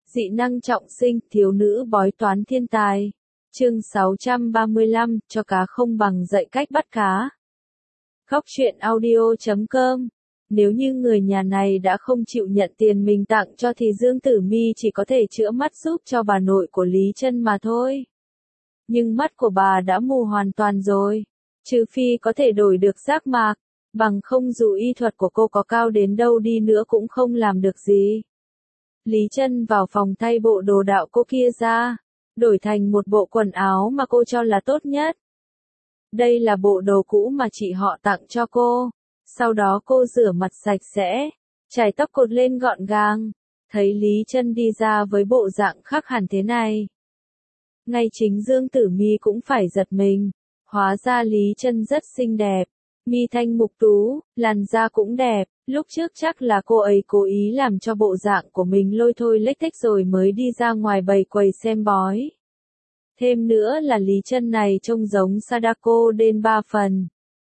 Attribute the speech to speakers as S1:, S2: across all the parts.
S1: Dị năng trọng sinh, thiếu nữ bói toán thiên tài. Chương 635, cho cá không bằng dạy cách bắt cá. Góc truyện audio.com. Nếu như người nhà này đã không chịu nhận tiền mình tặng cho thì Dương Tử Mi chỉ có thể chữa mắt giúp cho bà nội của Lý Chân mà thôi. Nhưng mắt của bà đã mù hoàn toàn rồi. Trừ phi có thể đổi được giác mạc, bằng không dù y thuật của cô có cao đến đâu đi nữa cũng không làm được gì. Lý Chân vào phòng thay bộ đồ đạo cô kia ra, đổi thành một bộ quần áo mà cô cho là tốt nhất. Đây là bộ đồ cũ mà chị họ tặng cho cô. Sau đó cô rửa mặt sạch sẽ, chải tóc cột lên gọn gàng. Thấy Lý Chân đi ra với bộ dạng khác hẳn thế này, ngay chính Dương Tử Mi cũng phải giật mình. Hóa ra Lý Chân rất xinh đẹp, mi thanh mục tú, làn da cũng đẹp. Lúc trước chắc là cô ấy cố ý làm cho bộ dạng của mình lôi thôi lếch thếch rồi mới đi ra ngoài bày quầy xem bói. Thêm nữa là Lý Chân này trông giống Sadako đến 3 phần.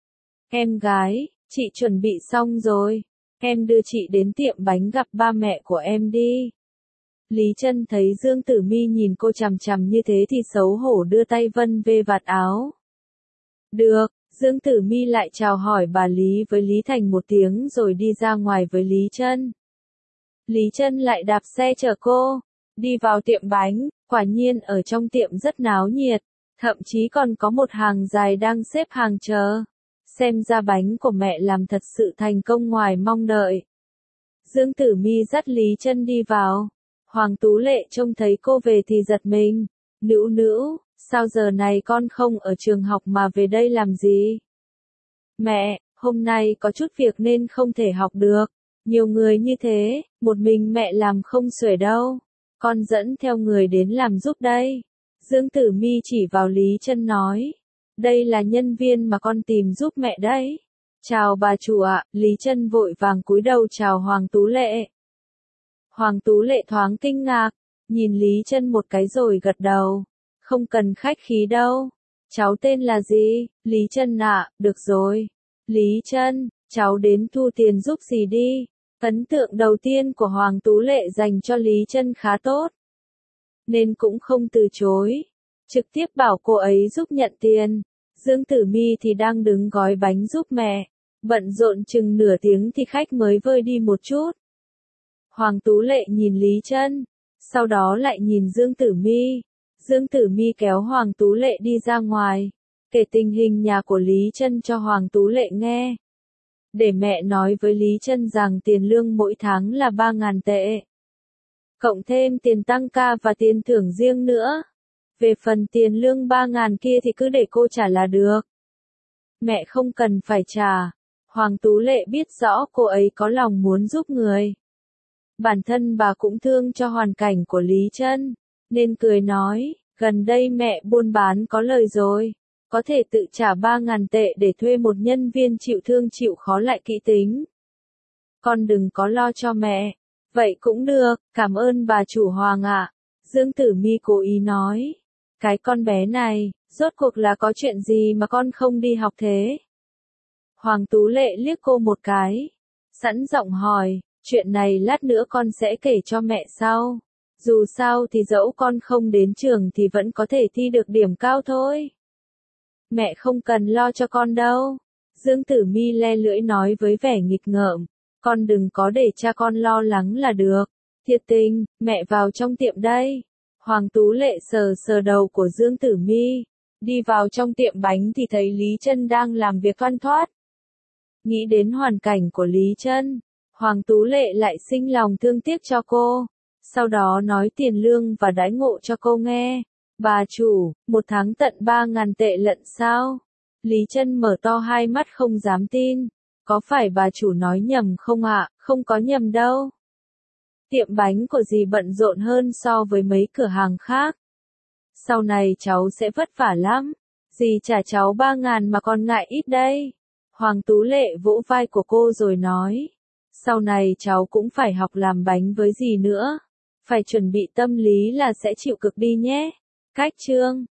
S1: Em gái, chị chuẩn bị xong rồi. Em đưa chị đến tiệm bánh gặp ba mẹ của em đi. Lý Chân thấy Dương Tử Mi nhìn cô chằm chằm như thế thì xấu hổ đưa tay vân về vạt áo. Được, Dương Tử Mi lại chào hỏi bà Lý với Lý Thành một tiếng rồi đi ra ngoài với Lý Chân. Lý Chân lại đạp xe chở cô, đi vào tiệm bánh, quả nhiên ở trong tiệm rất náo nhiệt, thậm chí còn có một hàng dài đang xếp hàng chờ. Xem ra bánh của mẹ làm thật sự thành công ngoài mong đợi. Dương Tử Mi dắt Lý Chân đi vào. Hoàng Tú Lệ trông thấy cô về thì giật mình. Nữu nữu, sao giờ này con không ở trường học mà về đây làm gì? Mẹ, hôm nay có chút việc nên không thể học được. Nhiều người như thế, một mình mẹ làm không xuể đâu. Con dẫn theo người đến làm giúp đây. Dương Tử Mi chỉ vào Lý Chân nói. Đây là nhân viên mà con tìm giúp mẹ đấy. Chào bà chủ ạ. Lý Chân vội vàng cúi đầu chào Hoàng Tú Lệ. Hoàng Tú Lệ thoáng kinh ngạc, nhìn Lý Chân một cái rồi gật đầu. Không cần khách khí đâu. Cháu tên là gì? Lý Chân ạ, được rồi. Lý Chân, cháu đến thu tiền giúp gì đi. Ấn tượng đầu tiên của Hoàng Tú Lệ dành cho Lý Chân khá tốt, nên cũng không từ chối. Trực tiếp bảo cô ấy giúp nhận tiền. Dương Tử Mi thì đang đứng gói bánh giúp mẹ. Bận rộn chừng nửa tiếng thì khách mới vơi đi một chút. Hoàng Tú Lệ nhìn Lý Chân, sau đó lại nhìn Dương Tử Mi. Dương Tử Mi kéo Hoàng Tú Lệ đi ra ngoài, kể tình hình nhà của Lý Chân cho Hoàng Tú Lệ nghe. Để mẹ nói với Lý Chân rằng tiền lương mỗi tháng là 3.000 tệ. Cộng thêm tiền tăng ca và tiền thưởng riêng nữa. Về phần tiền lương 3.000 kia thì cứ để cô trả là được. Mẹ không cần phải trả. Hoàng Tú Lệ biết rõ cô ấy có lòng muốn giúp người. Bản thân bà cũng thương cho hoàn cảnh của Lý Chân, nên cười nói, gần đây mẹ buôn bán có lời rồi. Có thể tự trả 3.000 tệ để thuê một nhân viên chịu thương chịu khó lại kỹ tính. Con đừng có lo cho mẹ. Vậy cũng được, cảm ơn bà chủ Hoàng ạ. Dương Tử Mi cố ý nói. Cái con bé này, rốt cuộc là có chuyện gì mà con không đi học thế? Hoàng Tú Lệ liếc cô một cái, sẵn giọng hỏi, chuyện này lát nữa con sẽ kể cho mẹ sau. Dù sao thì dẫu con không đến trường thì vẫn có thể thi được điểm cao thôi. Mẹ không cần lo cho con đâu. Dương Tử Mi le lưỡi nói với vẻ nghịch ngợm, con đừng có để cha con lo lắng là được. Thiệt tình, mẹ vào trong tiệm đây. Hoàng Tú Lệ sờ sờ đầu của Dương Tử Mi, đi vào trong tiệm bánh thì thấy Lý Chân đang làm việc thoăn thoắt. Nghĩ đến hoàn cảnh của Lý Chân, Hoàng Tú Lệ lại sinh lòng thương tiếc cho cô, sau đó nói tiền lương và đãi ngộ cho cô nghe. Bà chủ, một tháng tận 3.000 tệ lận sao? Lý Chân mở to hai mắt không dám tin. Có phải bà chủ nói nhầm không ạ? Không có nhầm đâu. Tiệm bánh của dì bận rộn hơn so với mấy cửa hàng khác. Sau này cháu sẽ vất vả lắm. Dì trả cháu 3.000 mà còn ngại ít đây. Hoàng Tú Lệ vỗ vai của cô rồi nói. Sau này cháu cũng phải học làm bánh với dì nữa. Phải chuẩn bị tâm lý là sẽ chịu cực đi nhé. Cách chương